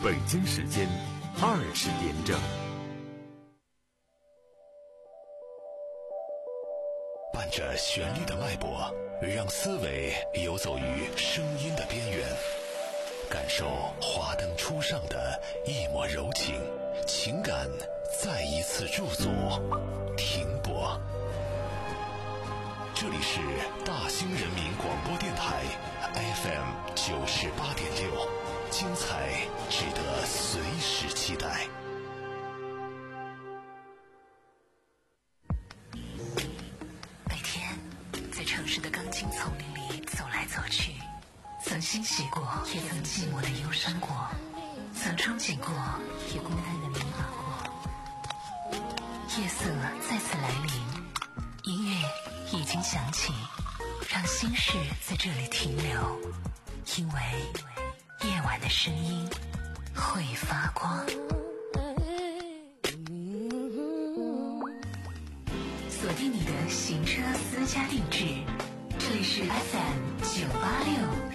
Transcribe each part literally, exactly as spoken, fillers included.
北京时间二十点整。 伴着旋律的脉搏，让思维游走于声音的边缘，感受华灯初上的一抹柔情，情感再一次驻足停泊。这里是大兴人民广播电台 F M 九十八点六，精彩值得随时期待。 每天在城市的钢筋丛林里走来走去，曾欣喜过，也曾寂寞的忧伤过，曾憧憬过，也孤单的迷茫过。夜色再次来临，音乐已经响起，让心事在这里停留，因为夜晚的声音会发光。锁定你的行车私家定制，这里是 F M 九八六。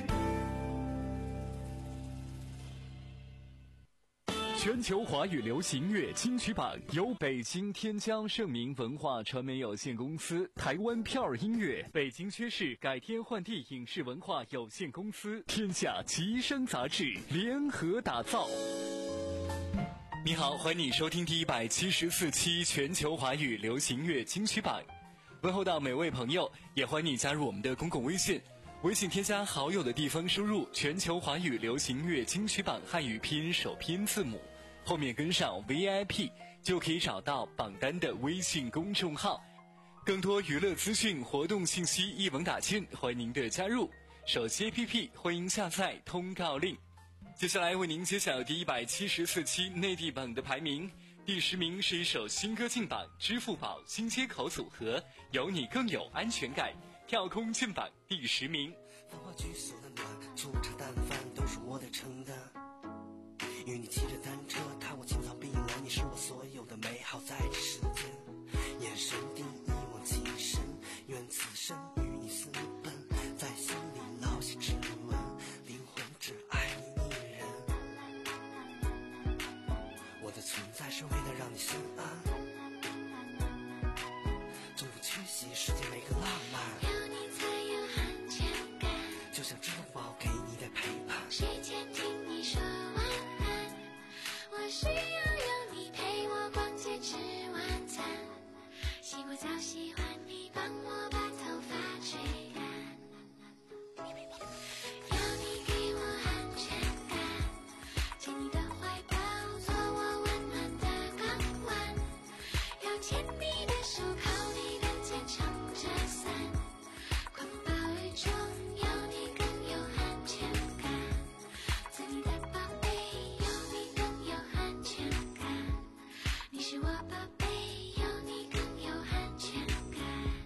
全球华语流行乐金曲榜由北京天江盛明文化传媒有限公司、台湾票儿音乐、北京薛氏改天换地影视文化有限公司、天下吉声杂志联合打造。你好，欢迎你收听第一百七十四期全球华语流行乐金曲榜。问候到每位朋友，也欢迎你加入我们的公共微信。微信添加好友的地方输入全球华语流行乐金曲榜汉语拼音首拼字母，后面跟上 V I P 就可以找到榜单的微信公众号。更多娱乐资讯、活动信息一网打尽，欢迎您的加入。手机 A P P 欢迎下载通告令。接下来为您揭晓第一百七十四期内地榜的排名。第十名是一首新歌进榜，支付宝新街口组合有你更有安全感，跳空进榜第十名。 繁华居所的暖，粗茶淡饭都是我得承担。与你骑着单车，踏过青草碧蓝，你是我所有的美好，在这世间。眼神定一往情深，愿此生与你私奔，在心里烙下指纹，灵魂只爱你一人。我的存在是为了让你心安，总不缺席世界每个浪漫。 有你才有安全感， 就像支付宝给你的陪伴。 睡前听你说晚安，我需要有你陪我逛街吃晚餐，洗过澡喜欢你帮我把头发吹干，有你给我安全感，牵你的怀抱做我温暖的港湾，要牵你的手靠你的肩撑着伞，狂风暴雨中有你更有安全感，做你的宝贝有你更有安全感，你是我宝贝有你更有安全感。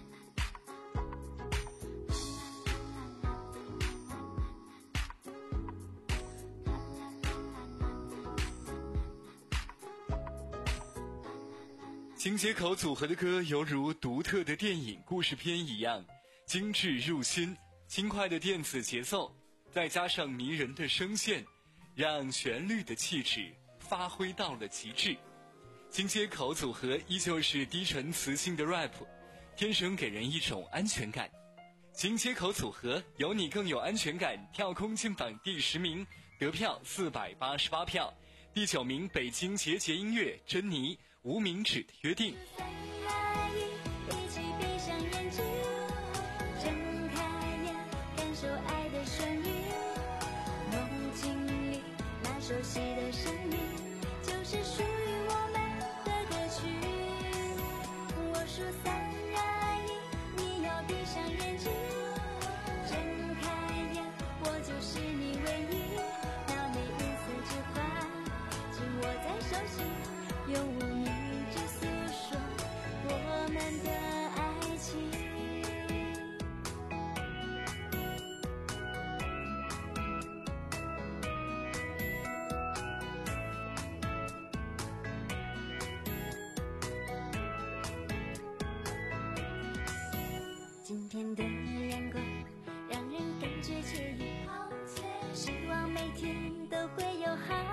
新街口组合的歌犹如独特的电影故事片一样，精致入心，轻快的电子节奏，再加上迷人的声线，让旋律的气质发挥到了极致。新街口组合依旧是低沉磁性的 rap， 天生给人一种安全感。新街口组合有你更有安全感，跳空进榜第十名，得票四百八十八票。第九名，北京节节音乐珍妮无名指的约定。 一起闭上眼睛，睁开眼，感受爱的旋律，梦境里那熟悉的声音，就是属于我们的歌曲。我数三二一，你要闭上眼睛，睁开眼，我就是你唯一，那每一丝之花紧握在手心，用无名指诉说我们的爱情。今天的阳光让人感觉惬意，希望每天都会有好心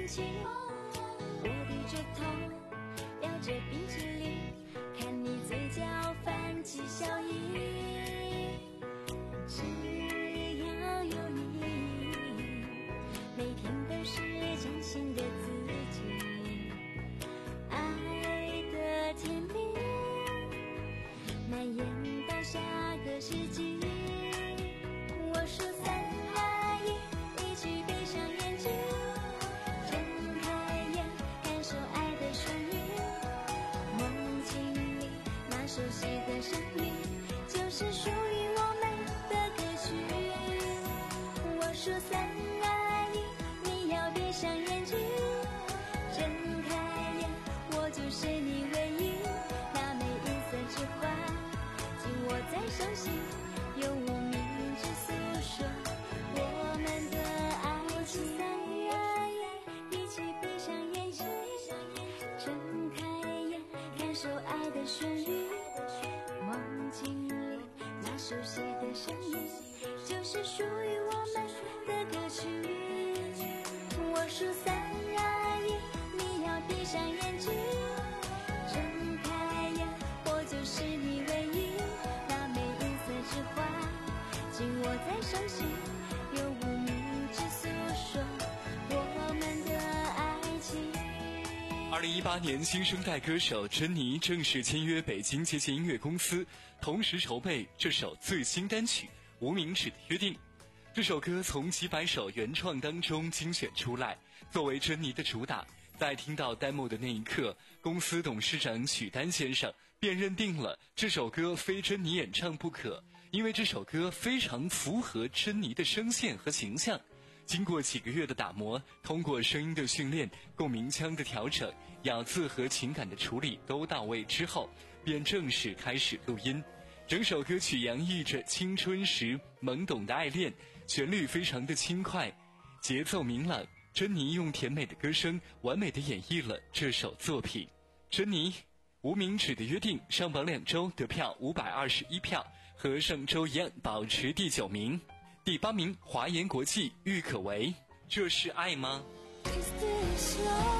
情。我低着头，咬着冰淇淋，看你嘴角泛起笑意。只要有你，每天都是崭新的自己。爱的甜蜜蔓延到下个世纪。我数三二一，一起闭上眼睛，睁开眼，感受爱的旋律。梦境里那熟悉的声音，就是属于我们的歌曲。我数三二一，你要闭上眼睛，睁开眼，我就是你唯一。那每一色之花，紧握在手心，用无名指诉说我们的爱情。一起闭上眼睛，睁开眼，感受爱的旋律。梦境里那熟悉的声音，就是属于我们的歌曲。我数三二一，你要闭上眼睛，睁开眼，我就是你唯一。那每一色之花，紧握在手心，用无名指诉说我们的爱情。 二零一八年，新生代歌手珍妮正式签约北京节节音乐公司，同时筹备这首最新单曲《无名指的约定》。这首歌从几百首原创当中精选出来，作为珍妮的主打。在听到 demo 的那一刻，公司董事长许丹先生便认定了这首歌非珍妮演唱不可，因为这首歌非常符合珍妮的声线和形象。经过几个月的打磨，通过声音的训练、共鸣腔的调整、咬字和情感的处理都到位之后，便正式开始录音。整首歌曲洋溢着青春时懵懂的爱恋，旋律非常的轻快，节奏明朗。珍妮用甜美的歌声完美地演绎了这首作品。珍妮《无名指的约定》上榜两周得票五百二十一票，和上周一样保持第九名。第八名，华研国际郁可唯，这是爱吗？ Is this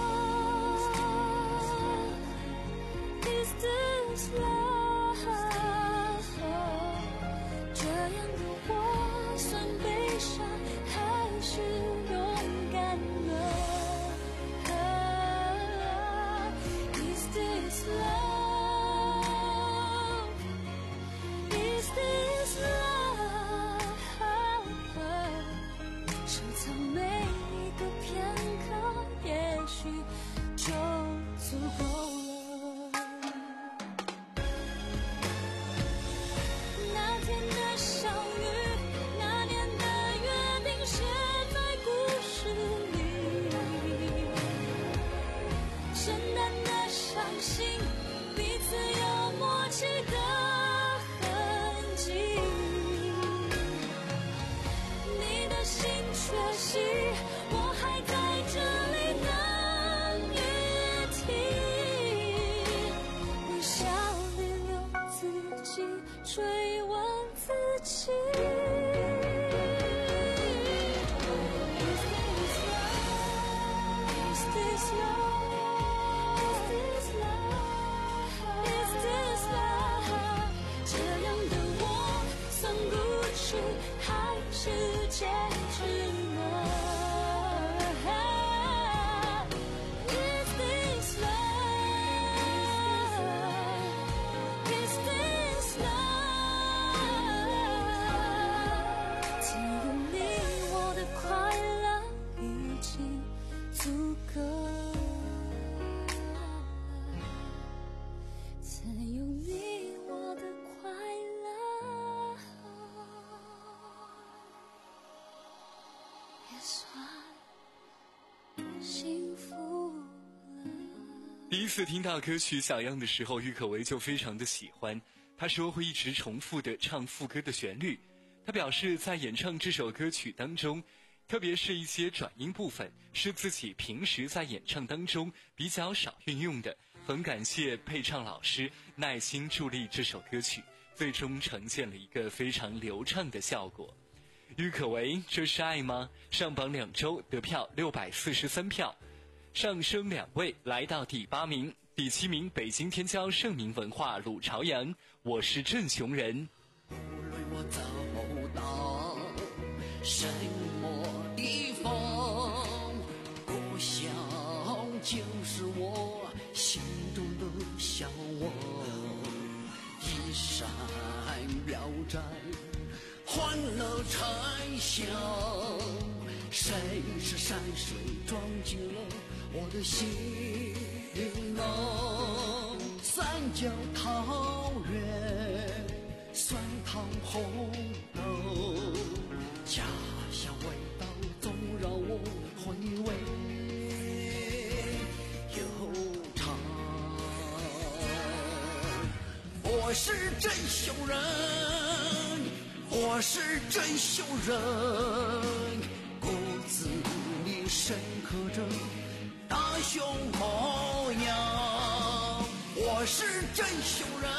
love? Is this love? 这样的我算悲伤还是勇敢呢？ Is this love? Is this love? 收藏每一个片刻，也许就足够了。那天的相遇，那年的约定，写在故事里。简单的相信，彼此有默契的痕迹。你的心缺席，我还在这里等雨停。微笑里留自己，追问自己。Is this love? Is this love? Is this love? 这样的我算故事还是结局呢？ Is this love? Is this love? 只有你我的快乐已经足够，只有你我的快乐也算幸福了。 第一次听到歌曲《小样》的时候，郁可唯就非常的喜欢。她说会一直重复的唱副歌的旋律。她表示在演唱这首歌曲当中，特别是一些转音部分，是自己平时在演唱当中比较少运用的。很感谢配唱老师耐心助力这首歌曲，最终呈现了一个非常流畅的效果。郁可唯《这是爱吗》上榜两周得票六百四十三票， 上升两位，来到第八名。第七名，北京天骄盛名文化鲁朝阳，我是镇雄人。 无论我走到什么地方，故乡就是我心中的向往。一闪标盏，欢乐蝉响，谁是山水装进了我的心啊？三教桃源，酸汤红豆，家乡味道总让我回味悠长。我是镇雄人，我是镇雄人，骨子里深刻着大雄模样。我是镇雄人，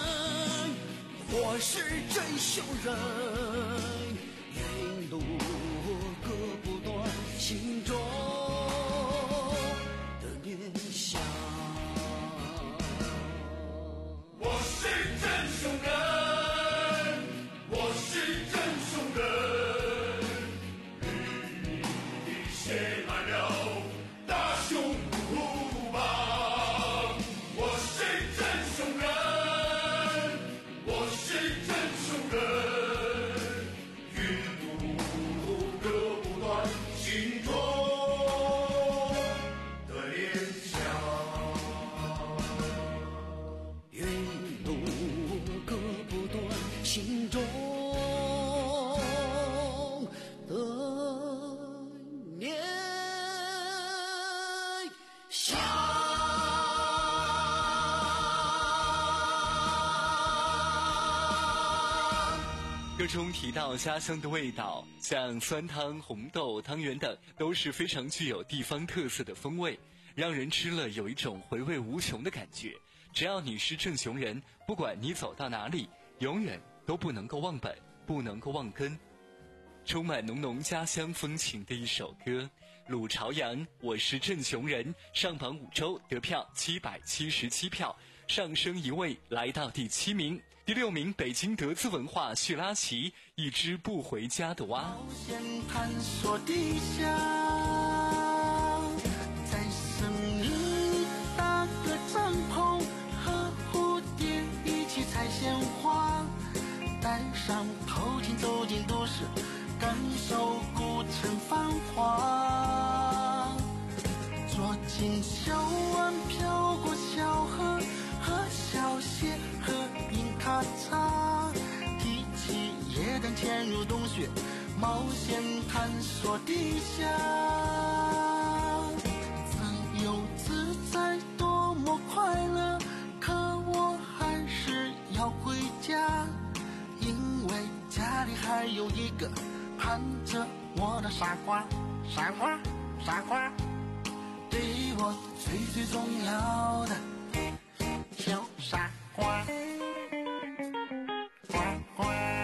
我是镇雄人，云路割不断心中的念想。 我是镇雄人，我是镇雄人，与你写满了大雄虎榜。我是镇雄人，我是镇雄人，云路割不断心中的念想。 云路割不断心中的念想。 歌中提到家乡的味道，像酸汤、红豆、汤圆等，都是非常具有地方特色的风味，让人吃了有一种回味无穷的感觉。只要你是镇雄人，不管你走到哪里，永远都不能够忘本，不能够忘根。充满浓浓家乡风情的一首歌，鲁朝阳，我是镇雄人，上榜五周，得票七百七十七票，上升一位，来到第七名。第六名，北京德资文化叙拉奇，一只不回家的蛙。 冒险探索地下，在森林搭个帐篷，和蝴蝶一起采鲜花，戴上头巾走进都市，感受古城繁华。坐进小湾飘过小河，喝小蟹，喝饮咖茶，提起夜灯潜入洞穴，冒险探索地下，自由自在多么快乐，可我还是要回家，因为家里还有一个盼着我的傻瓜，傻瓜，傻瓜，对我最最重要的小傻瓜，呱呱。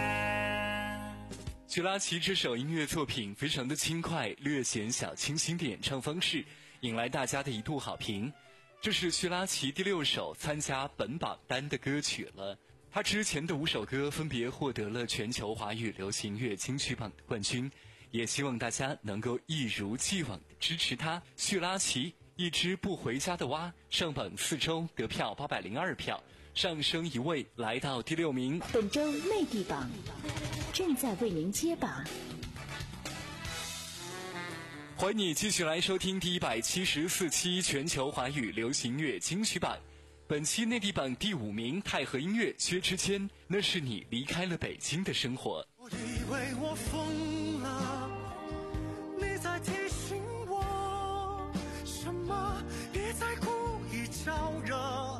叙拉奇这首音乐作品非常的轻快，略显小清新的演唱方式，引来大家的一度好评。这是叙拉奇第六首参加本榜单的歌曲了。他之前的五首歌分别获得了全球华语流行乐金曲榜的冠军，也希望大家能够一如既往的支持他。叙拉奇，一只不回家的蛙，上榜四周，得票八百零二票，上升一位，来到第六名。 本周内地榜正在为您揭榜。 欢迎你继续来收听第一百七十四期全球华语流行乐金曲榜。本期内地榜第五名，太和音乐薛之谦，那是你离开了北京的生活。 我以为我疯了，你在提醒我，什么别再故意招惹，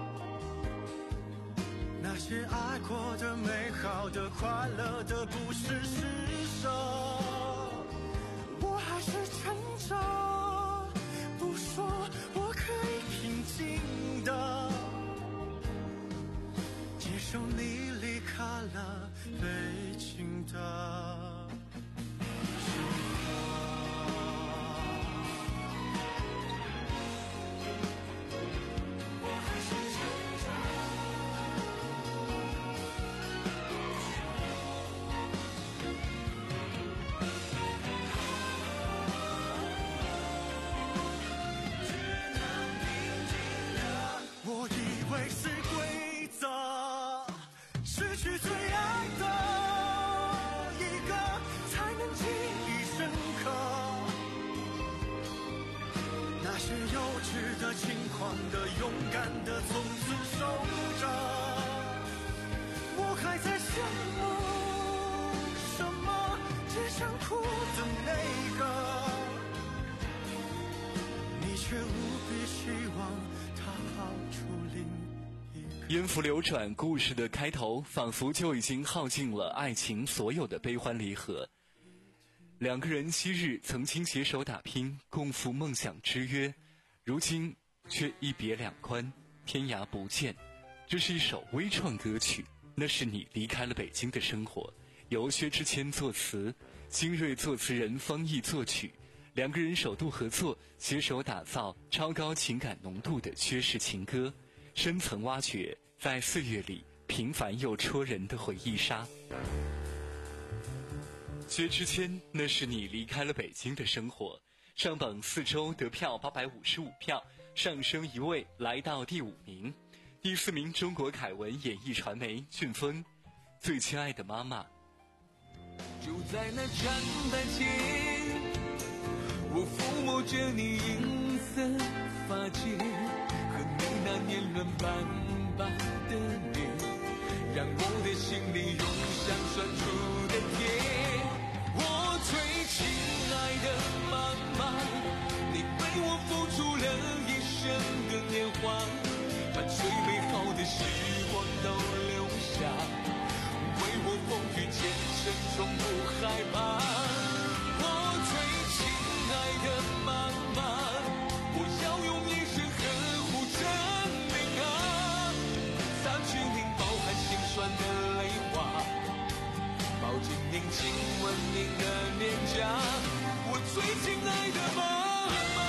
那些爱过的、美好的、快乐的，不是施舍，我还是撑着，不说我可以平静的接受你离开了北京的生活。 些幼稚的、轻狂的、勇敢的，从此守着。我还在想我什么？只想哭的那个，你却无比希望他好出另一个。 音符流转，故事的开头仿佛就已经耗尽了爱情所有的悲欢离合。两个人昔日曾经携手打拼，共赴梦想之约，如今却一别两宽，天涯不见。这是一首微创歌曲，那是你离开了北京的生活，由薛之谦作词，新锐作词人方毅作曲，两个人首度合作，携手打造超高情感浓度的薛氏情歌，深层挖掘在岁月里平凡又戳人的回忆杀。薛之谦，那是你离开了北京的生活，上榜四周得票八百五十五票，上升一位来到第五名。第四名中国凯文演艺传媒俊峰，最亲爱的妈妈。 就在那站台前，我抚摸着你银色发间，和你那年轮斑斑的脸，让我的心里涌上酸楚的甜。我最亲爱的妈妈，你为我付出了一生的年华，把最美好的时光都留下，为我风雨兼程从不害怕。我最亲爱的妈妈，我要用一生呵护着你啊，擦去您包含心酸的泪花，抱紧您亲吻您的脸颊，我最亲爱的妈妈。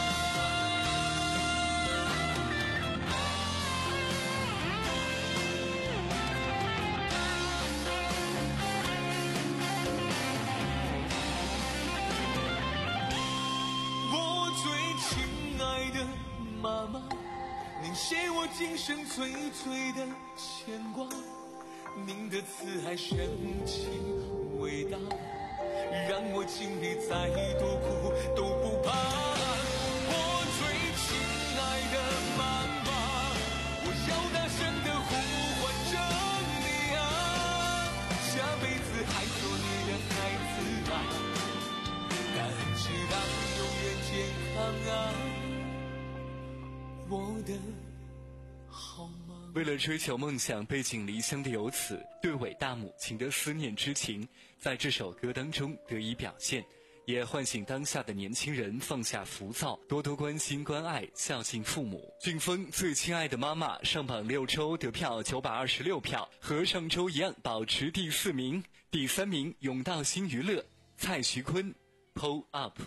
我最亲爱的妈妈，您是我今生最最的牵挂，您的慈爱深情伟大，让我经历再多苦都不怕。我最亲爱的妈妈，我要大声地呼唤着你啊，下辈子还做你的孩子啊，感恩知道永远健康啊，我的好妈。 为了追求梦想，背井离乡的游子对伟大母亲的思念之情，在这首歌当中得以表现，也唤醒当下的年轻人放下浮躁，多多关心关爱，孝敬父母。俊峰最亲爱的妈妈上榜六周得票九百二十六票，和上周一样保持第四名。第三名永道新娱乐蔡徐坤 Pull Up。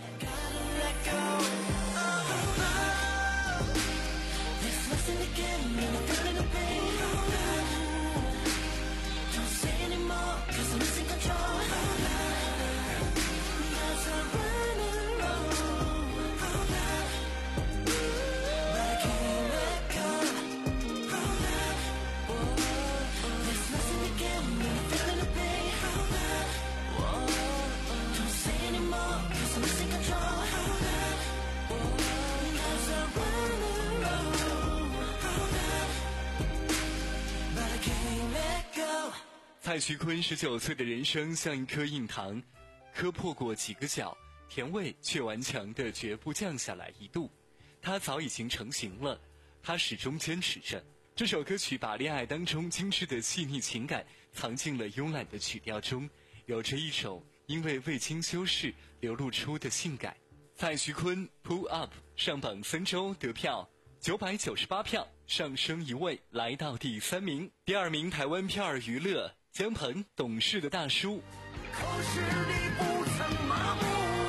蔡徐坤十九岁的人生像一颗硬糖，磕破过几个角，甜味却顽强的绝不降下来一度。他早已经成型了，他始终坚持着。这首歌曲把恋爱当中精致的细腻情感藏进了慵懒的曲调中，有着一种因为未经修饰流露出的性感。蔡徐坤 Pull Up 上榜三周得票九百九十八票，上升一位来到第三名。第二名台湾片儿娱乐姜鹏懂事的大叔。 可是你不曾麻木，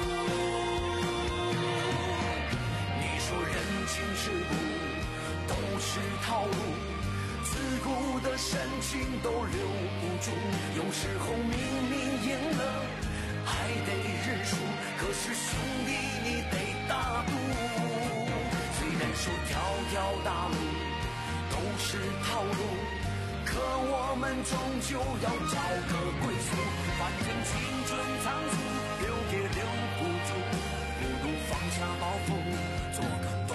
你说人情世故都是套路，自古的深情都留不住，有时候明明赢了还得认输，可是兄弟你得大度，虽然说条条大路都是套路，可我们终究要找个归宿，反正青春仓促，留也留不住，不如放下包袱，做个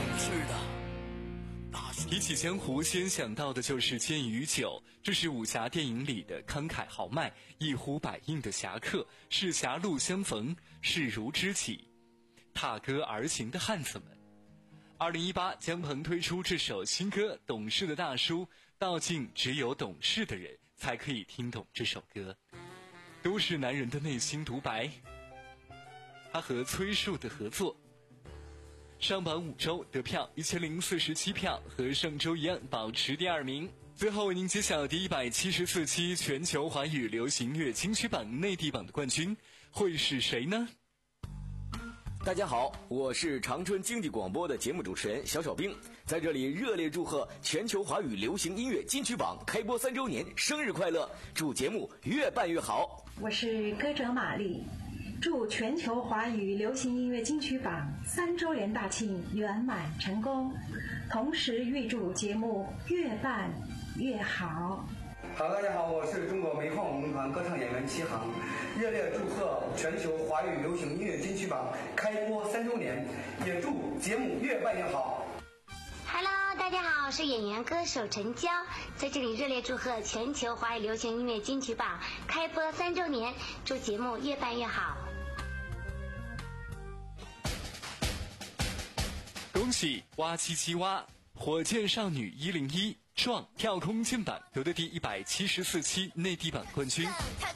提起江湖，先想到的就是剑与酒，这是武侠电影里的慷慨豪迈、一呼百应的侠客，是狭路相逢势如知己、踏歌而行的汉子们。二零一八，姜鹏推出这首新歌《懂事的大叔》，道尽只有懂事的人才可以听懂这首歌，都是男人的内心独白。他和崔恕的合作，上榜五周得票一千零四十七票，和上周一样保持第二名。最后为您揭晓第一百七十四期全球华语流行乐金曲榜内地榜的冠军会是谁呢？ 大家好，我是长春经济广播的节目主持人小小兵，在这里热烈祝贺全球华语流行音乐金曲榜开播三周年，生日快乐！祝节目越办越好。 我是歌者玛丽，祝全球华语流行音乐金曲榜三周年大庆圆满成功，同时预祝节目越办越好。 好，大家好，我是中国煤矿文工团歌唱演员齐航，热烈祝贺全球华语流行音乐金曲榜开播三周年，也祝节目越办越好。 Hello， 大家好，我是演员歌手陈娇，在这里热烈祝贺全球华语流行音乐金曲榜开播三周年，祝节目越办越好。 恭喜哇唧唧哇！火箭少女一零一撞跳空键榜夺得第一百七十四期内地榜冠军。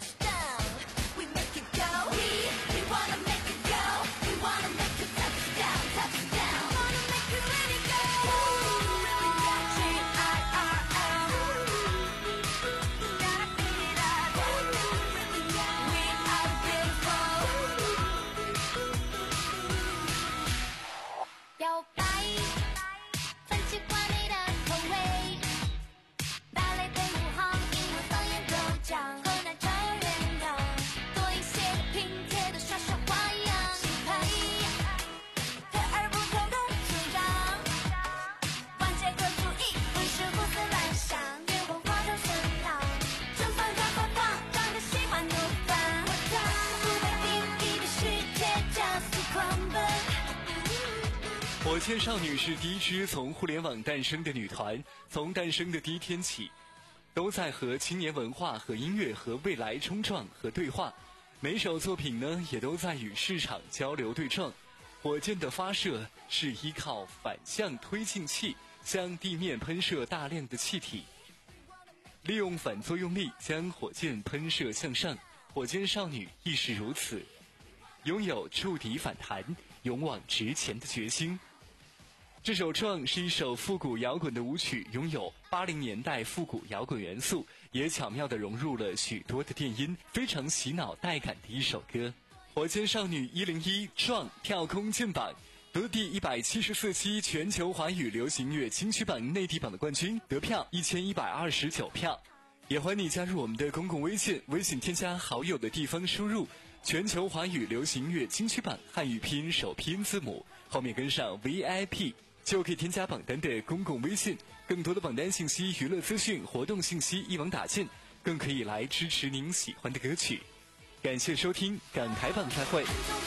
火箭少女是第一支从互联网诞生的女团，从诞生的第一天起，都在和青年文化和音乐和未来冲撞和对话。每首作品呢，也都在与市场交流对撞。火箭的发射是依靠反向推进器向地面喷射大量的气体，利用反作用力将火箭喷射向上。火箭少女亦是如此，拥有触底反弹、勇往直前的决心。这首《撞》是一首复古摇滚的舞曲，拥有八零年代复古摇滚元素，也巧妙地融入了许多的电音，非常洗脑带感的一首歌。火箭少女一零一《撞》跳空键榜得第一百七十四期全球华语流行乐金曲榜内地榜的冠军，得票一千一百二十九票。也欢迎你加入我们的公共微信，微信添加好友的地方输入全球华语流行乐金曲榜汉语拼音首拼字母，后面跟上 V I P， 就可以添加榜单的公共微信。更多的榜单信息、娱乐资讯、活动信息一网打尽，更可以来支持您喜欢的歌曲。感谢收听港台榜再会。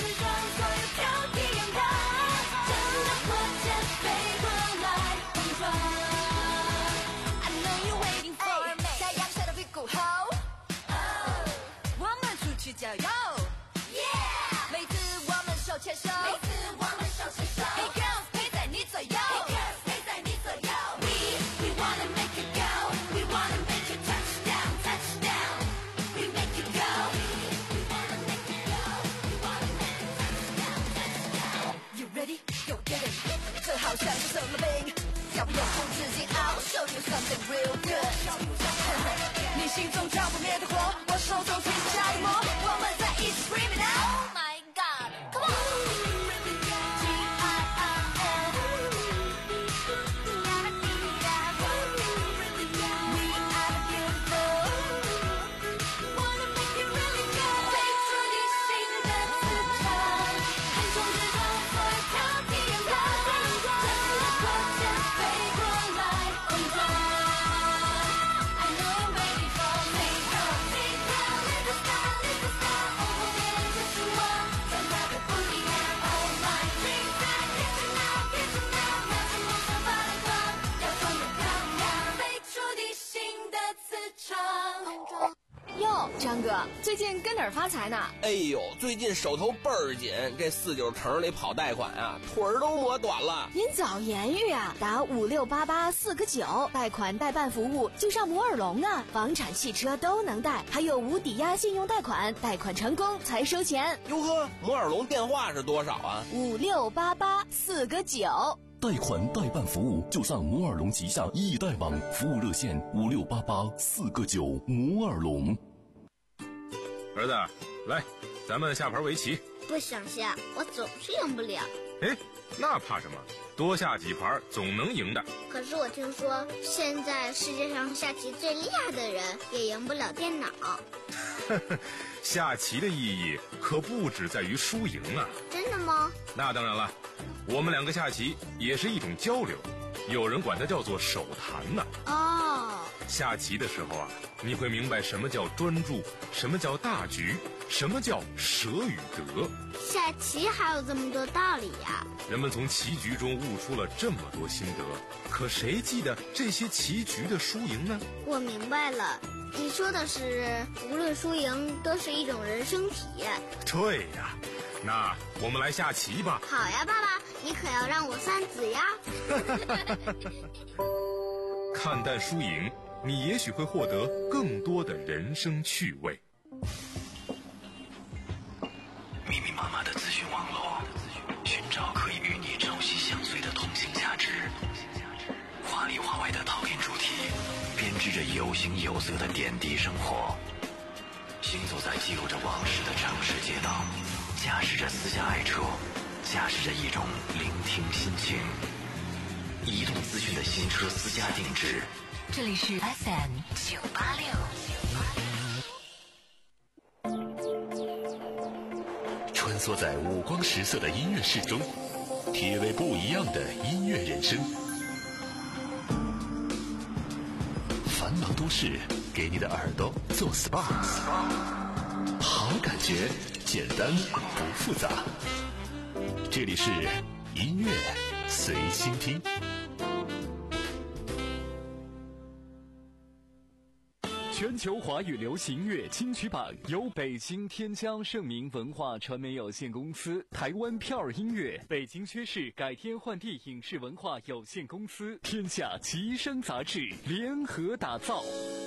加油 ！Yeah！ 每次我们手牵手，每次我们手牵手 ，Hey girls 陪在你左右 ，Hey girls 陪在你左右。We we wanna make it go, we wanna make it touch down, touch down. We make it go, we wanna make it go, we wanna make it touch down, touch down. You ready? Go get it！ 这好像是什么病？要不要不自己 I'll show you something real good。你心中着不灭的火，我手中天下一抹，我们在一起 scream it out。Oh my God, come on！ G I I N We are beautiful Wanna make it really good 飞出你心的磁场，横冲直撞，所有挑剔让它跟着火箭飞过来碰撞。I know you're ready for me, go, me, go, let the 最近跟哪儿发财呢？ 哎呦，最近手头倍儿紧，这四九城里跑贷款啊，腿儿都磨短了。 您早言语啊，打五六八八四个九，贷款代办服务就上摩尔龙啊，房产、汽车都能贷，还有无抵押信用贷款，贷款成功才收钱。 哟呵，摩尔龙电话是多少啊？ 五六八八四个九。 贷款代办服务就上摩尔龙旗下易贷网，服务热线五六八八四个九。摩尔龙。 儿子，来，咱们下盘围棋。 不想下，我总是赢不了。 哎，那怕什么？多下几盘总能赢的。 可是我听说，现在世界上下棋最厉害的人也赢不了电脑。 下棋的意义可不只在于输赢啊。 真的吗？ 那当然了，我们两个下棋也是一种交流，有人管它叫做手谈呢。 哦， 下棋的时候啊，你会明白什么叫专注，什么叫大局，什么叫舍与得。 下棋还有这么多道理呀！ 人们从棋局中悟出了这么多心得，可谁记得这些棋局的输赢呢？ 我明白了，你说的是无论输赢都是一种人生体验。 对呀，那我们来下棋吧。 好呀，爸爸，你可要让我算子呀。 看淡输赢，你也许会获得更多的人生趣味。 密密麻麻的资讯网络，寻找可以与你朝夕相随的同性价值。华里华外的讨论主题，编织着有形有色的点滴生活。行走在记录着往事的城市街道，驾驶着私家爱车，驾驶着一种聆听心情。移动资讯的新车私家定制。 这里是 F M 九八六。 穿梭在五光十色的音乐室中，体味不一样的音乐人生。繁忙都市给你的耳朵做 S P A， 好感觉，简单不复杂。这里是音乐随心听。 全球华语流行乐金曲榜由北京天江盛明文化传媒有限公司、台湾票儿音乐、北京薛氏改天换地影视文化有限公司、天下吉声杂志联合打造。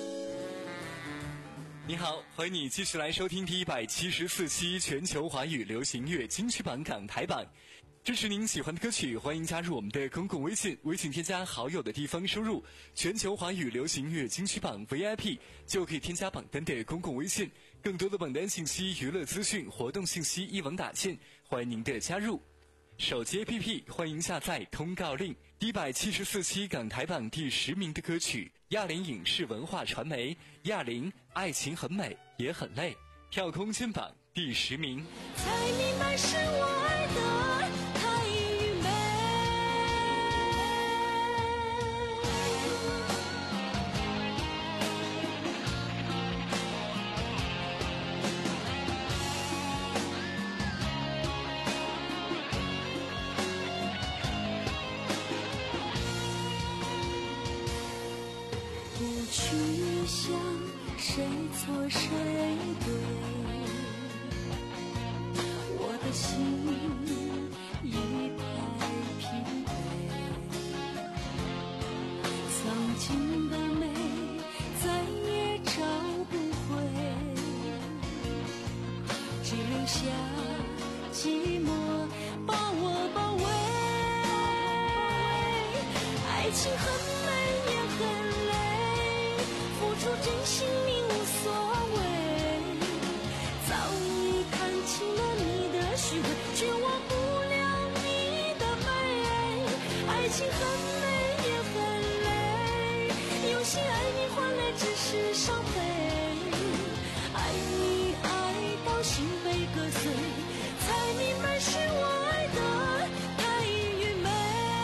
你好，欢迎你继续来收听第一百七十四期全球华语流行乐金曲榜港台榜。支持您喜欢的歌曲，欢迎加入我们的公共微信，微信添加好友的地方输入全球华语流行乐金曲榜 V I P 就可以添加榜单的公共微信，更多的榜单信息、娱乐资讯、活动信息一网打尽，欢迎您的加入。手机 A P P 欢迎下载通告令。一百七十四期港台榜第十名的歌曲，亚林影视文化传媒，亚林爱情很美也很累，跳空间榜第十名。 才明白是我爱的太愚昧，不去想谁错谁对，我的心一派疲惫，曾经的美再也找不回，只留下寂寞把我包围。爱情很美也很累，付出真心你无所谓，早已看清了你的虚伪，却忘不了你的美。爱情很美也很累，用心爱你换来只是伤悲，爱你爱到心被割碎，才明白是我爱的太愚昧。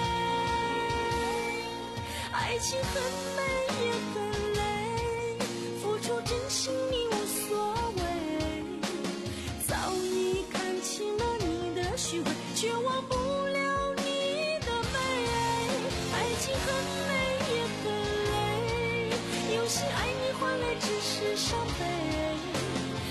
爱情很美也很累，付出真心你无所谓，早已看清了你的虚伪，却忘不了你的美。爱情很美也很累，用心爱你换来只是伤悲，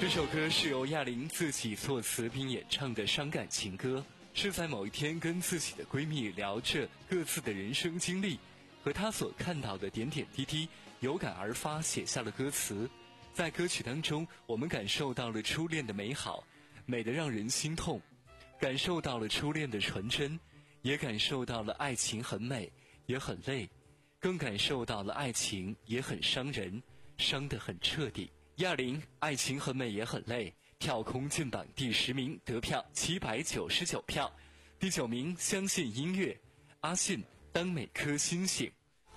首歌是由亚玲自己作词并演唱的伤感情歌，是在某一天跟自己的闺蜜聊着各自的人生经历和她所看到的点点滴滴，有感而发写下了歌词。在歌曲当中，我们感受到了初恋的美好，美得让人心痛，感受到了初恋的纯真，也感受到了爱情很美也很累，更感受到了爱情也很伤人，伤得很彻底。亚玲爱情很美也很累，跳空进榜第十名，得票七百九十九票。第九名相信音乐，阿信当每颗星星。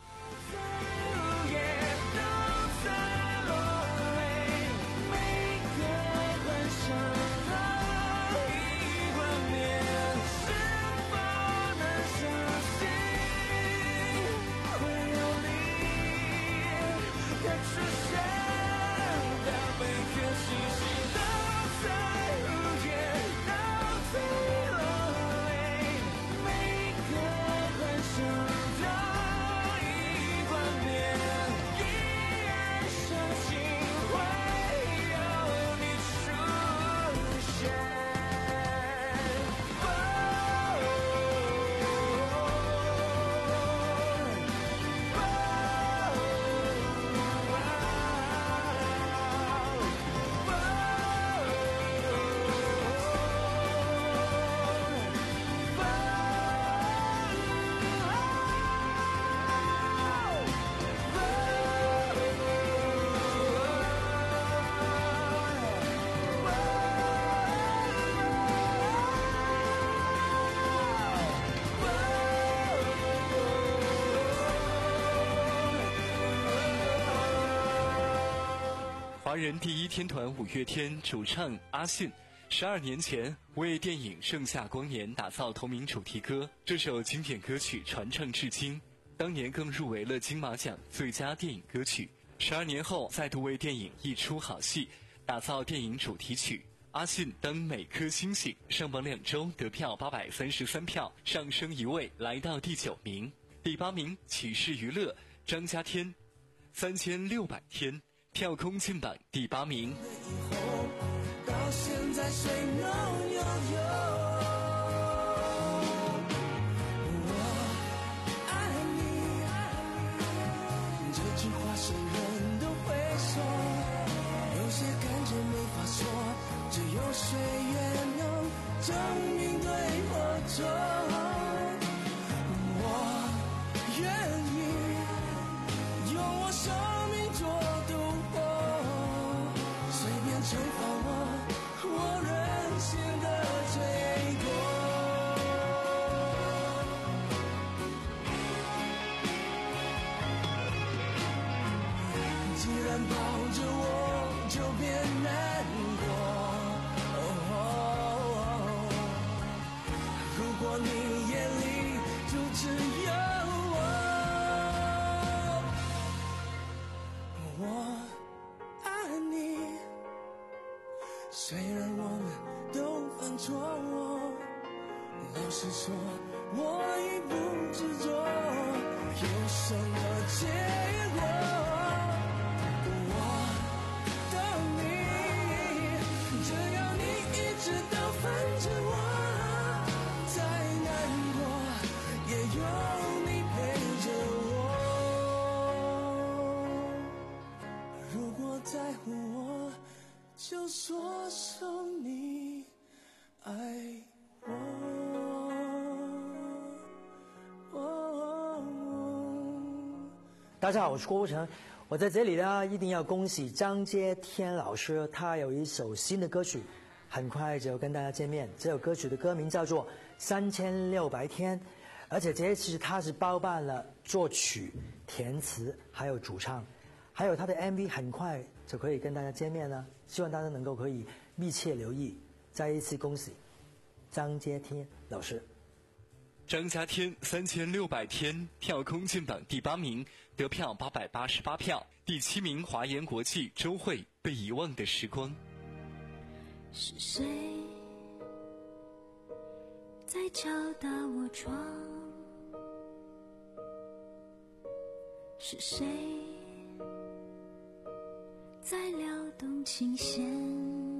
华人第一天团五月天主唱阿信，十二年前为电影《盛夏光年》打造同名主题歌，这首经典歌曲传唱至今，当年更入围了金马奖最佳电影歌曲。十二年后再度为电影一出好戏打造电影主题曲，阿信当每颗星星上榜两周，得票八百三十三票，上升一位来到第九名。第八名启示娱乐张家天三千六百天跳空进榜第八名。 到现在谁能拥有我爱你，这句话是人都会说，有些感觉没法说，只有岁月能证明对或错。我愿意用我生命做赌博，随便吹放我我任性的罪过。既然抱着我就别难过，哦，如果你眼里就只有我，我爱你，虽然我们都犯错，老实说我已不执着，有什么结果我等你，只要你一直都烦着我，再难过也有你陪着我，如果在乎我就说声你爱我，哦。 大家好，我是郭富城。我在这里呢，一定要恭喜张接天老师，他有一首新的歌曲，很快就跟大家见面。这首歌曲的歌名叫做《三千六百天》，而且这一次他是包办了作曲、填词，还有主唱，还有他的 M V， 很快就可以跟大家见面了。希望大家能够可以密切留意。再一次恭喜张接天老师。 张家天三千六百天跳空进榜第八名，得票八百八十八票。第七名华研国际周蕙被遗忘的时光。 是谁在敲打我窗？是谁在撩动琴弦？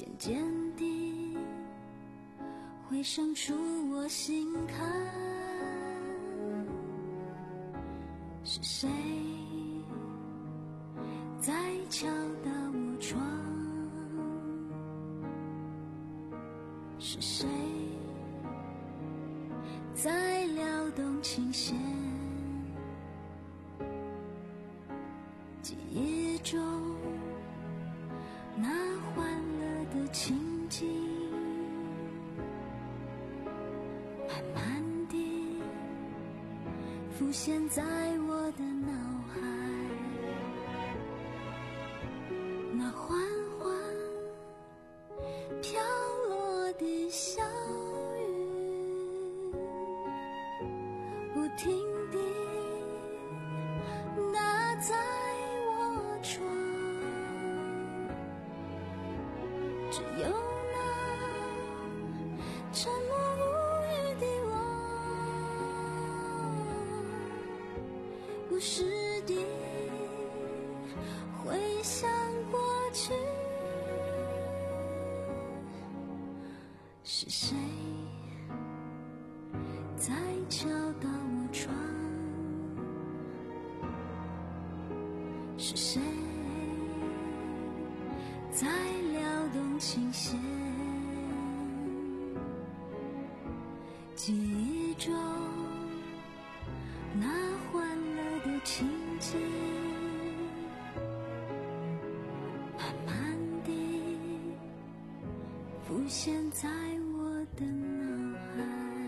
渐渐地会生出我心坎。是谁在敲打我窗？是谁在撩动琴弦？记忆中那欢乐的情景，慢慢地浮现在我的脑海。那缓缓飘落的小雨，不停地打在我窗，只有那沉默无语的我，不时地回想过去。是谁在敲打我窗？是谁在撩动琴弦？记忆中那欢乐的情景，慢慢地浮现在我的脑海。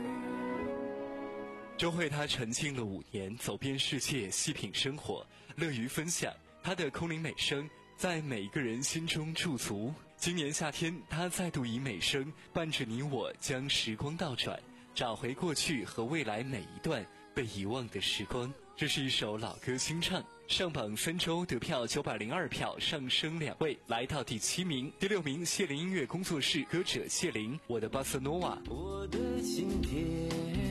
周蕙她沉浸了五年，走遍世界，细品生活，乐于分享。她的空灵美声在每一个人心中驻足。今年夏天，她再度以美声伴着你我，将时光倒转，找回过去和未来每一段被遗忘的时光。这是一首老歌新唱，上榜三周得票九百零二票，上升两位，来到第七名。第六名，谢林音乐工作室歌者谢林，我的巴塞诺瓦。 我的心田，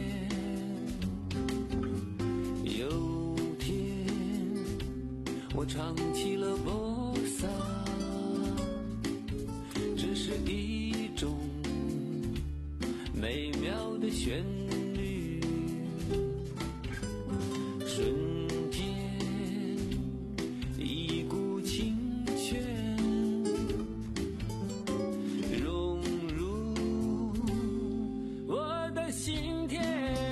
有天我唱起了波萨，这是一种美妙的旋律，瞬间一股清泉融入我的心田。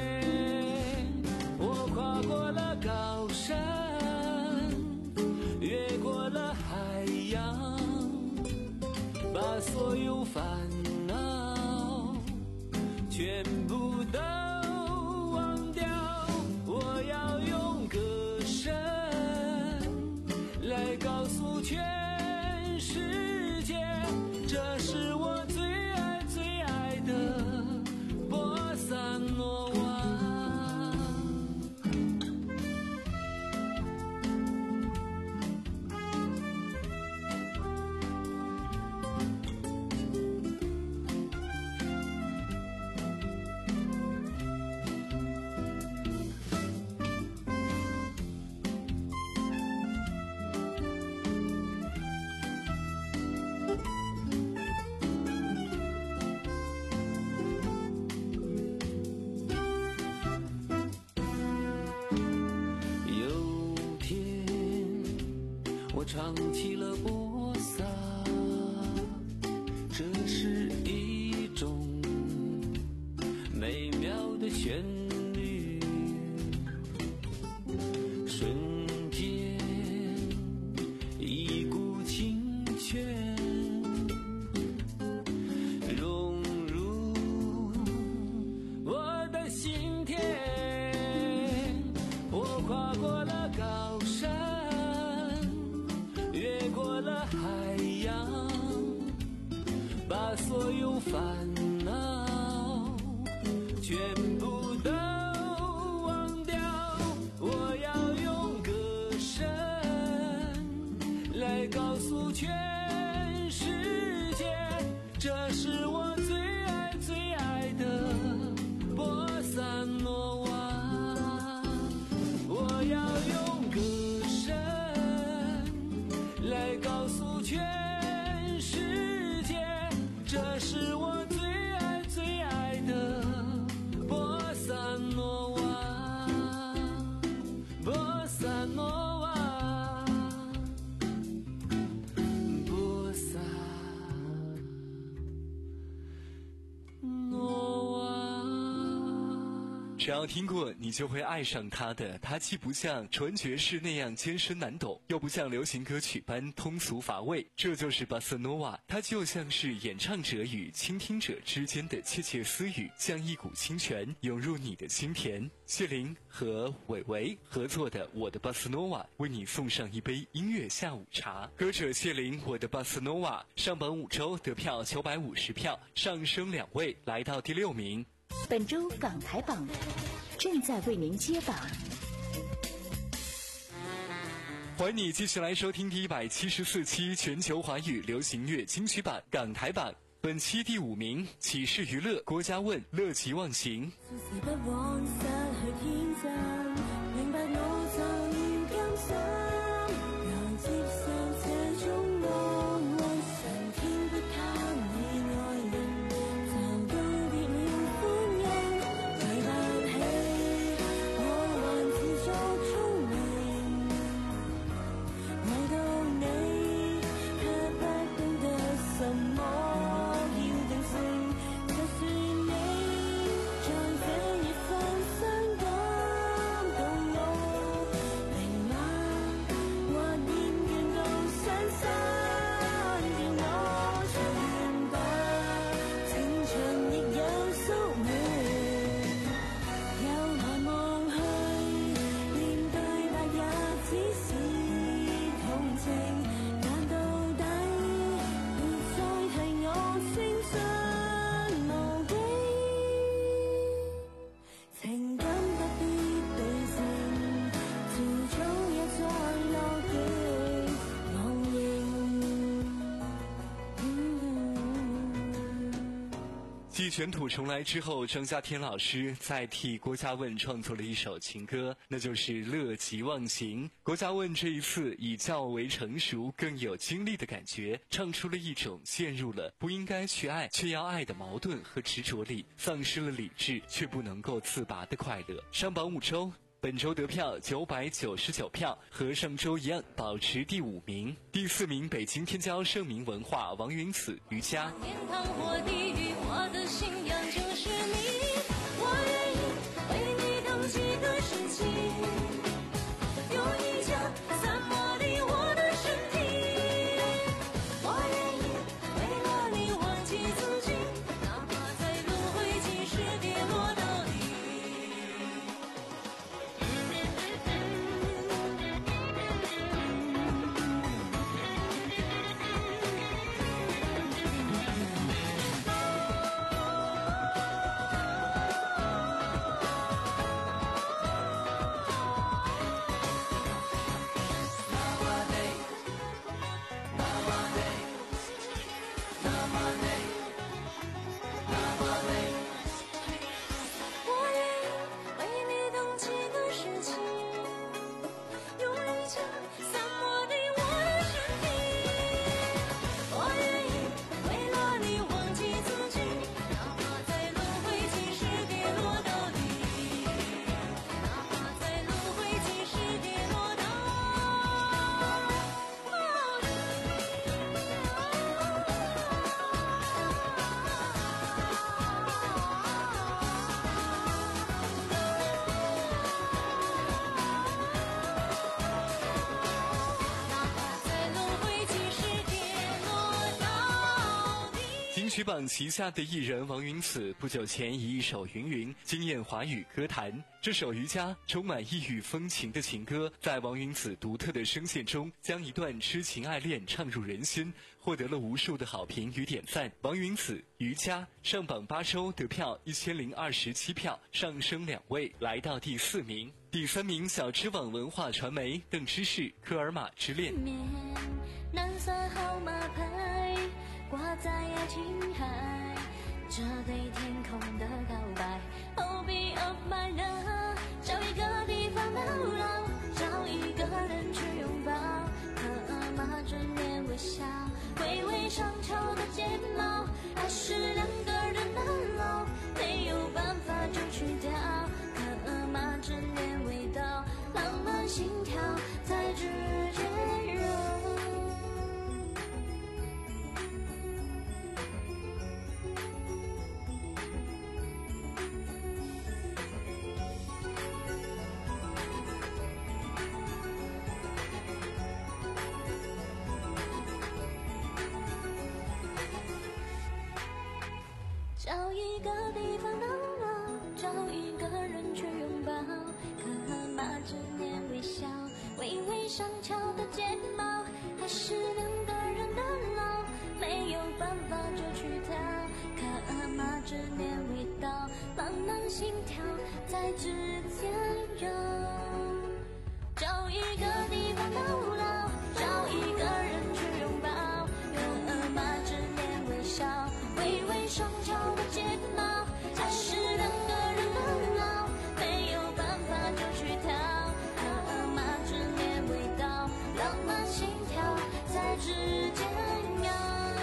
我跨过了高山，越过了海洋，把所有烦恼全部都忘掉。我要用歌声来告诉全世界，这是我最爱最爱的波萨诺瓦。我唱起了波萨，这是一种美妙的旋律，瞬间一股清泉融入我的心田。我跨过了高山，越过了海洋，把所有烦恼全部都忘掉。我要用歌声来告诉全世界，这是我最爱最爱的波萨诺瓦。我要用歌声来告诉全世界， 这是我最爱最爱的波萨诺瓦，波萨诺瓦，波萨诺瓦。 只要听过，你就会爱上它的。它既不像纯爵士那样艰深难懂，又不像流行歌曲般通俗乏味，这就是巴塞诺瓦。它就像是演唱者与倾听者之间的窃窃私语，像一股清泉涌入你的心田。谢玲和韦唯合作的《我的巴塞诺瓦》为你送上一杯音乐下午茶。歌者谢玲《我的巴塞诺瓦》上榜五周得票九百五十票，上升两位来到第六名。 本周港台榜正在为您揭榜。 欢迎你继续来收听第一百七十四期全球华语流行乐金曲榜港台榜。本期第五名，启示娱乐郭嘉问《乐极忘形》。继卷土重来之后，张家天老师再替郭嘉问创作了一首情歌，那就是《乐极忘形》。郭嘉问这一次以较为成熟、更有经历的感觉，唱出了一种陷入了不应该去爱却要爱的矛盾和执着里，丧失了理智却不能够自拔的快乐。上榜五周。本周得票九百九十九票，和上周一样保持第五名。第四名，北京天骄盛名文化王云子瑜伽。 天堂或地狱，我的信仰就是你，我愿意为你等几个世纪，用一枪散磨你我的身体，我愿意为了你忘记自己，哪怕在轮回几时跌落到底。 金曲榜旗下的艺人王云子不久前以一首《云云》惊艳华语歌坛。这首瑜伽充满异域风情的情歌，在王云子独特的声线中，将一段痴情爱恋唱入人心，获得了无数的好评与点赞。王云子瑜伽上榜八周，得票一千零二十七票，上升两位，来到第四名。第三名，小知网文化传媒邓芝士科尔玛之恋。 蓝色号码牌挂在爱琴海，这对天空的告白 Oh be of my love， 找一个地方流浪，找一个人去拥抱，科尔玛正面微笑，微微上翘的睫毛，爱是两个人的老，没有办法就去掉，可马执念味道，浪漫心跳才直接融。找一个地方到老，找一个人去拥抱，可马执念微笑，微微上翘的睫毛，还是两个人的老，没有办法就去逃，可马执念味道，浪漫心跳在指尖揉。找一个地方到老，找一个人去拥抱，可马执念微笑，微微上翘的睫毛，还是两个人的老，没有办法就去逃，可马执念味道，浪漫心跳在指尖揉。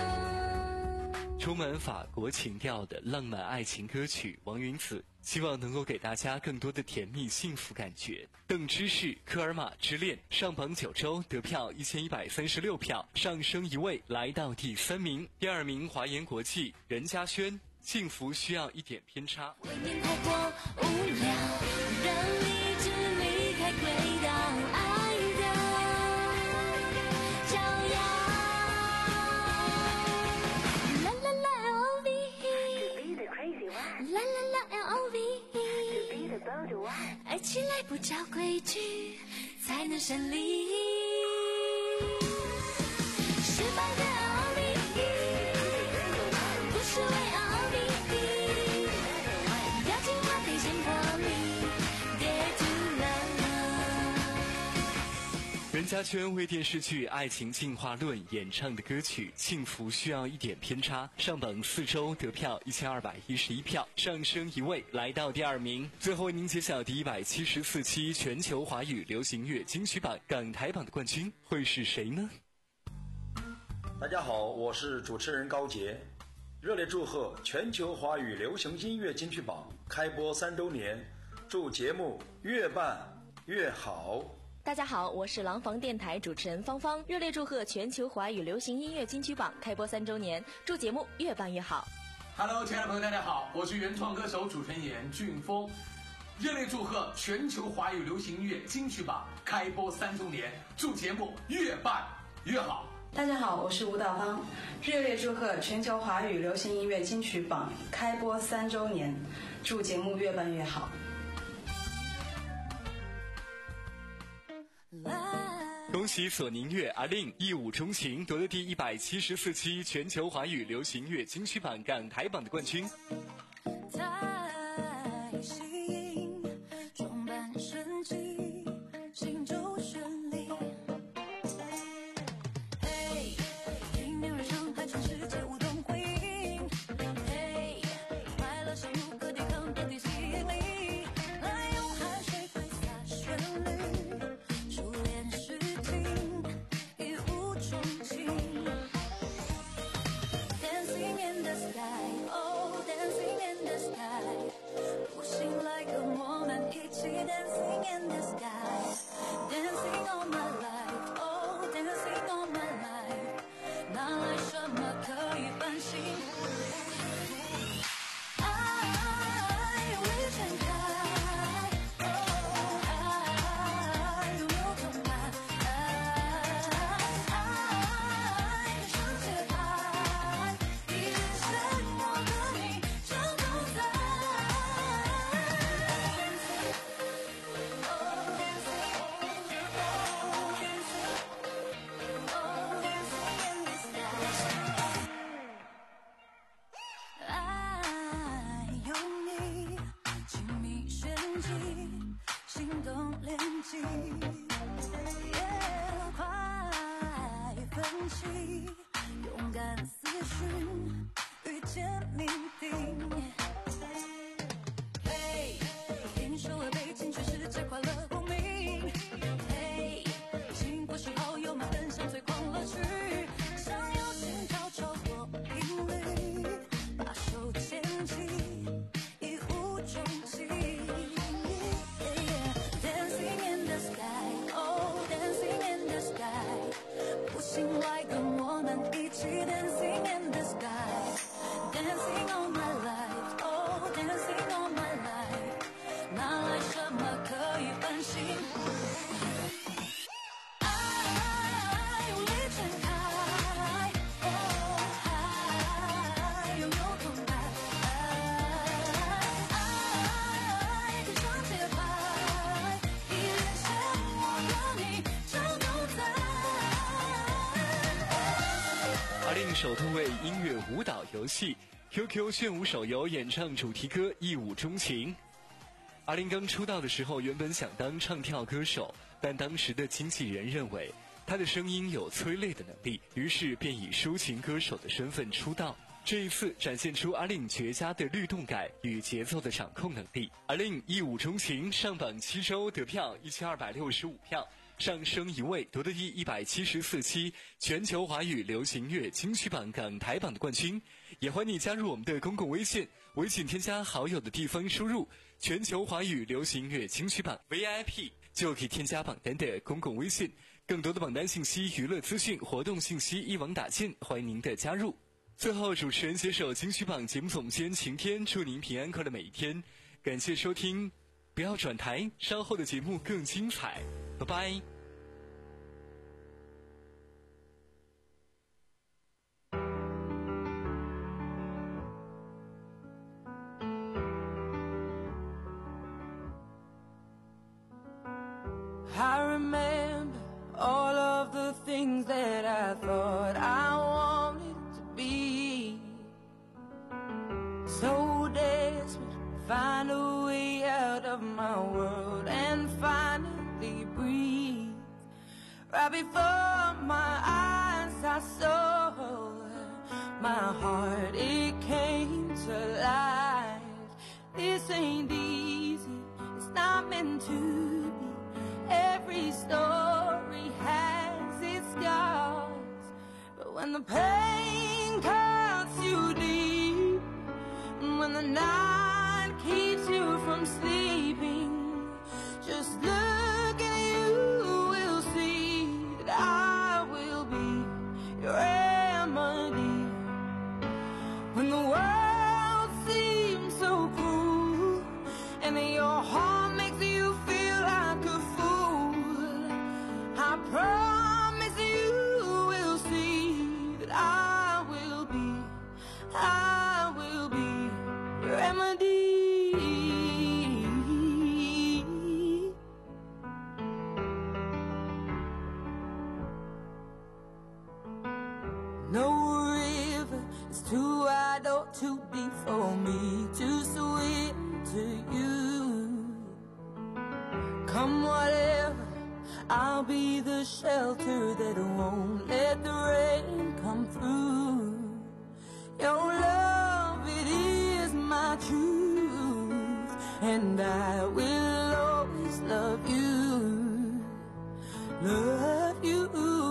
充满法国情调的浪漫爱情歌曲，王云子希望能够给大家更多的甜蜜幸福感觉。邓芝士《科尔玛之恋》上榜九周，得票一千一百三十六票，上升一位来到第三名。第二名华研国际任嘉轩《幸福需要一点偏差》。 未免太过无聊，让理智离开轨道，爱的骄傲。啦啦啦 L O V， 啦啦啦 L O V， 爱起来不找规矩，才能胜利。失败的 L O V， 不是为 L O V， 要进化得先破例 ，Get to love。 任嘉轩为电视剧《爱情进化论》演唱的歌曲《幸福需要一点偏差》上榜四周，得票一千二百一十一票，上升一位来到第二名。最后为您揭晓第一百七十四期全球华语流行乐金曲榜港台榜的冠军会是谁呢？ 大家好，我是主持人高杰，热烈祝贺全球华语流行音乐金曲榜开播三周年，祝节目越办越好。 大家好，我是廊坊电台主持人芳芳，热烈祝贺全球华语流行音乐金曲榜开播三周年，祝节目越办越好。 Hello， 亲爱的朋友，大家好，我是原创歌手主持人严俊峰，热烈祝贺全球华语流行音乐金曲榜开播三周年，祝节目越办越好。 大家好，我是吴道芳，热烈祝贺全球华语流行音乐金曲榜开播三周年，祝节目越办越好。 恭喜索尼乐阿令一舞钟情夺得第一百七十四期全球华语流行乐金曲榜港台榜的冠军。 太吸引，装扮神奇，心就绚丽。嘿，迎面而上，海全世界舞动回应。嘿，快乐深入各地，看遍地吸引力，来用海水挥洒旋律，初恋时听，一舞钟情。Dancing in the sky, oh, dancing in the sky. 不信来跟我们一起 dancing in the sky, dancing all my life, oh, dancing all my life. 哪来什么可以反省？爱未展开，哦，爱永有痛快，爱的世界拍，一眼见我的你就都在。爱有你，亲密旋即，心动连击，快奋起，勇敢思绪，遇见命定。嘿，听说了北京全世界快乐公民。嘿，请过时好友们分享最狂乐趣，想要心跳超过频率。 令首度为音乐舞蹈游戏 Q Q 炫舞手游演唱主题歌《一舞钟情》。阿令刚出道的时候，原本想当唱跳歌手，但当时的经纪人认为他的声音有催泪的能力，于是便以抒情歌手的身份出道。这一次展现出阿令绝佳的律动感与节奏的掌控能力。阿令《一舞钟情》上榜七周得票一千二百六十五票，上升一位，夺得第一百七十四期全球华语流行乐金曲榜港台榜的冠军。也欢迎你加入我们的公共微信，微信添加好友的地方输入全球华语流行乐金曲榜 V I P 就可以添加榜单的公共微信。更多的榜单信息、娱乐资讯、活动信息一网打尽，欢迎您的加入。最后，主持人携手金曲榜节目总监晴天，祝您平安快乐每一天。感谢收听，不要转台，稍后的节目更精彩，拜拜。 I remember all of the things that I thought I wanted to be. So desperate to find a way out of my world and finally breathe. Right before my eyes I saw my heart, it came to life. This ain't easy, it's not meant to be. Every story has its scars, but when the pain cuts you deep, and when the night keeps you from sleeping, just look and you will see that I will be your remedy. When the world seems so cruel, and your heart makes you feel like a fool, I promise you will see that I will be, I will be your remedy. No river is too wide or too deep for me to swim to you. Come whatever, I'll be the shelter that won't let the rain come through. Your love, it is my truth, and I will always love you, love you.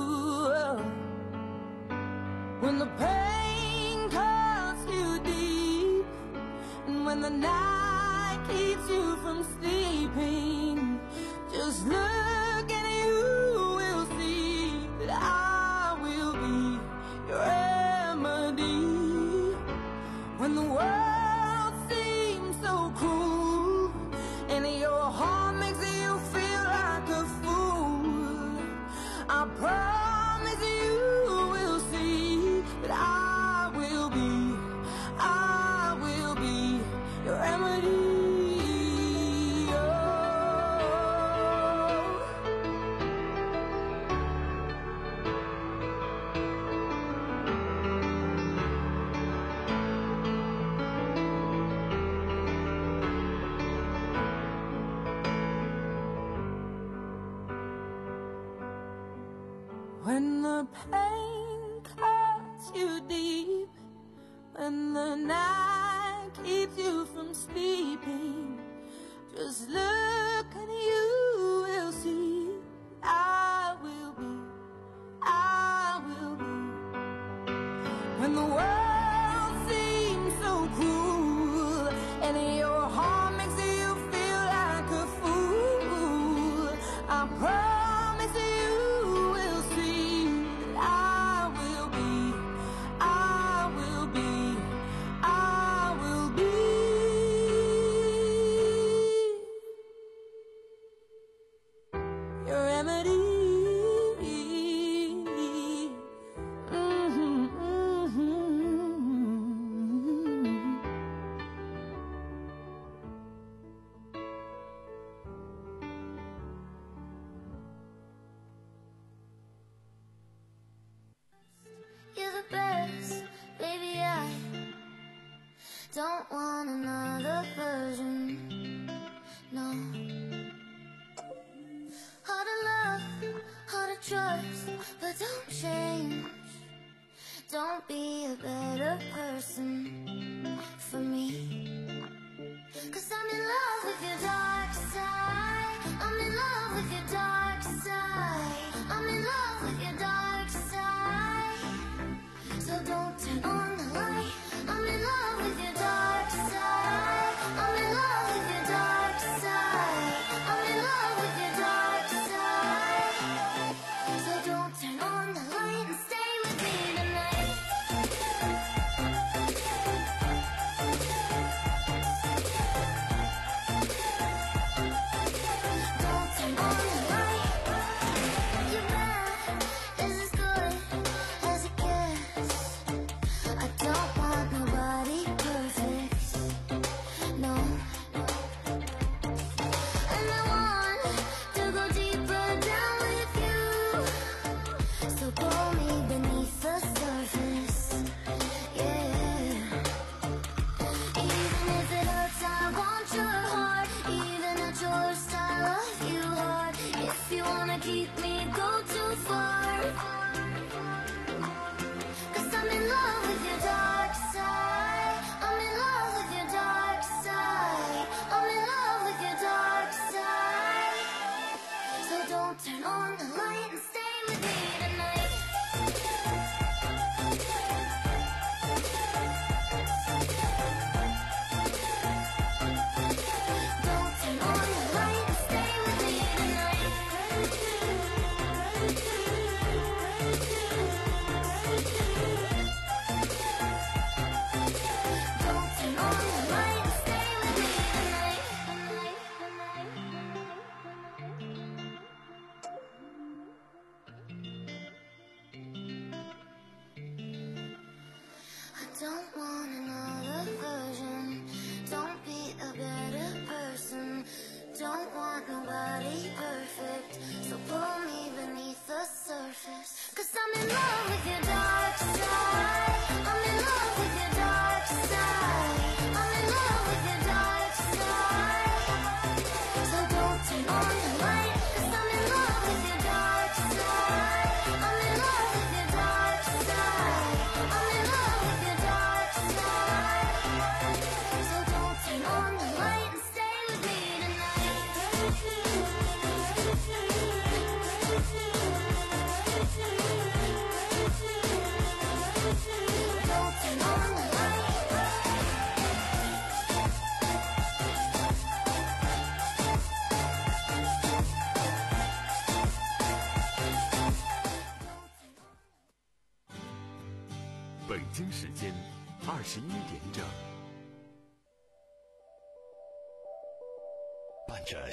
When the pain cuts you deep, and when the night keeps you from sleeping, just look and you will see that I will be your remedy. When the world seems so cruel, and your heart makes you feel like a fool, I promise you will see that I will be, I will be your remedy. When the pain cuts you deep, when the night keeps you from sleeping, just look and you will see I will be, I will be. When the world seems so cruel, and your heart makes you feel like a fool, I promise you will see that I will be, I will be, I will be your remedy. Mm-hmm, mm-hmm. don't want another version, no. Hard to love, hard to trust, but don't change. Don't be a better person for me. Cause I'm in love with your dark side. I'm in love with your dark side. I'm in love with your dark side. So don't turn on the light. I'm in love with your dark side. I'm in love with your dark side. I'm in love with your dark side. So don't turn on the light and stay with me tonight. Don't turn on the light. Your bad is as good as it gets. I don't want nobody perfect, no. And I want to go deeper down with you. So pull me beneath the surface, yeah. Even if it hurts, I want your heart. Even at your worst, I love you hard. If you wanna keep me, go too far. Cause I'm in love with your dark side. I'm in love with your dark side. I'm in love with your dark side. So don't turn on the light and stay with me tonight. Don't turn on the light and stay with me tonight. Don't turn on the light and stay with me tonight. I don't want another version. Don't be a better person. Don't want nobody perfect. So pull me beneath the surface. Cause I'm in love with your dark side. I'm in love with your dark side. I'm in love with your dark side. So don't turn on the light. Cause I'm in love with your dark side. I'm in love with your dark side. I'm in love with your dark side. So don't turn on the light and stay with me tonight. Don't turn on the light. 北京时间二十一点整。 伴着